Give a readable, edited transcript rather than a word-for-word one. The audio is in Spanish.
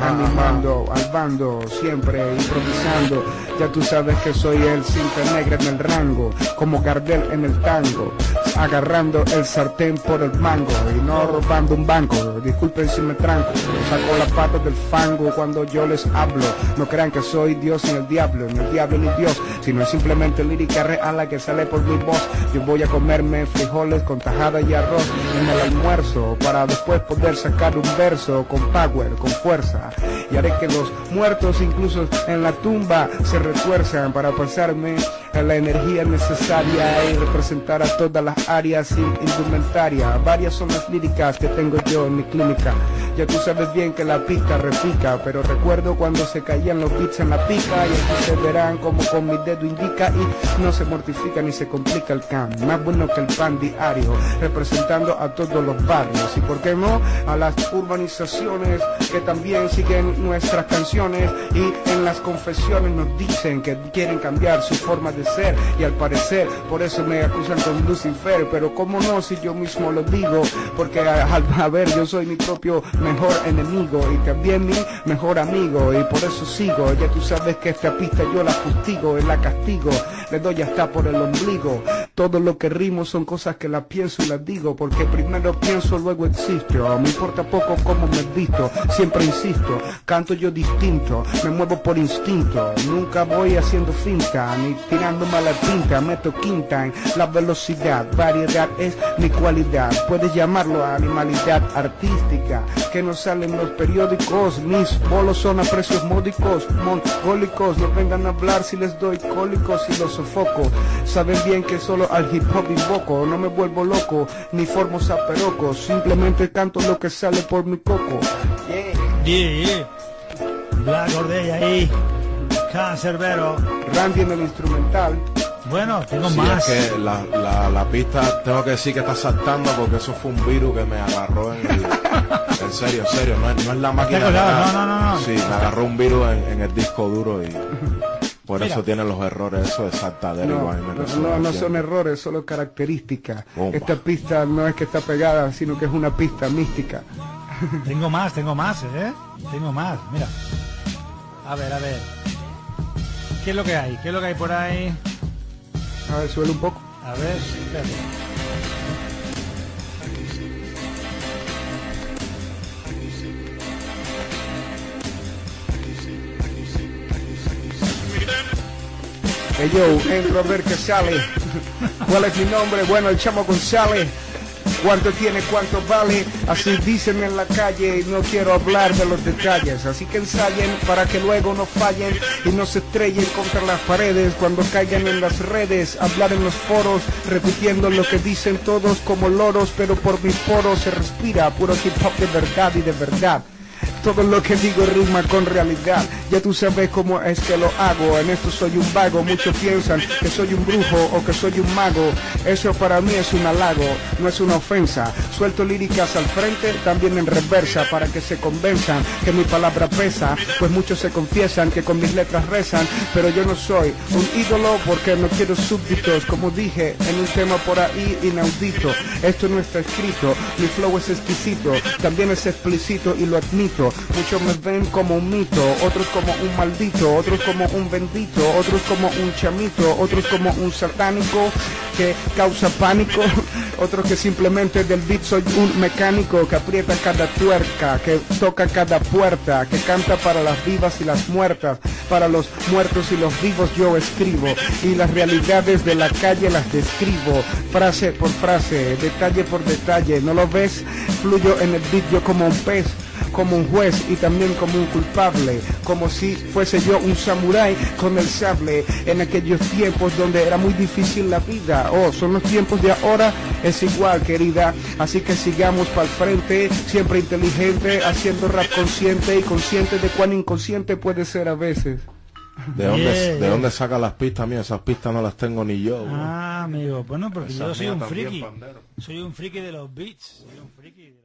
animando al bando, siempre improvisando. Ya tú sabes que soy el cinta negra en el rango, como Gardel en el tango, agarrando el sartén por el mango y no robando un banco. Disculpen si me tranco, saco las patas del fango cuando yo les hablo. No crean que soy Dios ni el diablo ni Dios, sino es simplemente lírica real la que sale por mi voz. Yo voy a comerme frijoles con tajada y arroz en el almuerzo para después poder sacar un verso con power, con fuerza, y haré que los muertos incluso en la tumba se retuerzan para pasarme la energía necesaria y representar a todas las áreas sin indumentaria. Varias son las líricas que tengo yo en mi clínica. Ya tú sabes bien que la pista repica, pero recuerdo cuando se caían los beats en la pica, y aquí se verán como con mi dedo indica y no se mortifica ni se complica el can. Más bueno que el pan diario, representando a todos los barrios y por qué no a las urbanizaciones que también siguen nuestras canciones y en las confesiones nos dicen que quieren cambiar su forma de ser, y al parecer por eso me acusan con Lucifer. Pero cómo no, si yo mismo lo digo, porque a ver, yo soy mi propio mejor enemigo y también mi mejor amigo, y por eso sigo. Ya tú sabes que esta pista yo la fustigo y la castigo, le doy hasta por el ombligo. Todo lo que rimo son cosas que las pienso y las digo, porque primero pienso, luego existo. Me importa poco cómo me visto, siempre insisto, canto yo distinto, me muevo por instinto, nunca voy haciendo finta, ni tirando mala pinta, meto quinta en la velocidad, variedad es mi cualidad, puedes llamarlo animalidad artística, que no salen los periódicos, mis bolos son a precios módicos, mongólicos, no vengan a hablar si les doy cólicos y los sofoco, saben bien que solo al hip hop invoco, no me vuelvo loco, ni formo zaperocos, simplemente canto lo que sale por mi coco. Yeah. Black Ordey ahí, Cancerbero, Randy en el instrumental. Bueno, tengo Sí, más. es que la pista, tengo que decir que está saltando porque eso fue un virus que me agarró en el... En serio, no es la máquina. No. Sí, me agarró un virus en el disco duro y por Mira. eso tiene los errores, eso es saltadero. No son errores, solo características. Bomba. Esta pista no es que está pegada, sino que es una pista mística. Tengo más, Tengo más, mira. A ver. ¿Qué es lo que hay? Por ahí? A ver, suele un poco. A ver, espérate. Yo entro a ver qué sale. ¿Cuál es mi nombre? Bueno, el Chamo González. ¿Cuánto tiene? ¿Cuánto vale? Así dicen en la calle y no quiero hablar de los detalles. Así que ensayen para que luego no fallen y no se estrellen contra las paredes cuando caigan en las redes. Hablar en los foros, repitiendo lo que dicen todos como loros, pero por mis poros se respira puro hip hop de verdad y de verdad. Todo lo que digo rima con realidad. Ya tú sabes cómo es que lo hago. En esto soy un vago. Muchos piensan que soy un brujo o que soy un mago. Eso para mí es un halago, no es una ofensa. Suelto líricas al frente, también en reversa, para que se convenzan que mi palabra pesa. Pues muchos se confiesan que con mis letras rezan, pero yo no soy un ídolo porque no quiero súbditos. Como dije en un tema por ahí inaudito, esto no está escrito, mi flow es exquisito, también es explícito y lo admito. Muchos me ven como un mito, otros como un maldito, otros como un bendito, otros como un chamito, otros como un satánico que causa pánico, otros que simplemente del beat soy un mecánico que aprieta cada tuerca, que toca cada puerta, que canta para las vivas y las muertas, para los muertos y los vivos yo escribo, y las realidades de la calle las describo, frase por frase, detalle por detalle, ¿no lo ves? Fluyo en el beat yo como un pez, como un juez y también como un culpable, como si fuese yo un samurái con el sable, en aquellos tiempos donde era muy difícil la vida. Oh, son los tiempos de ahora, es igual, querida, así que sigamos para el frente, siempre inteligente, haciendo rap consciente y consciente de cuán inconsciente puede ser a veces. ¿De dónde saca las pistas mías? Esas pistas no las tengo ni yo. Ah, amigo, bueno, porque Esa yo soy mía un también, friki. pandero. Soy un friki de los beats. Soy un friki.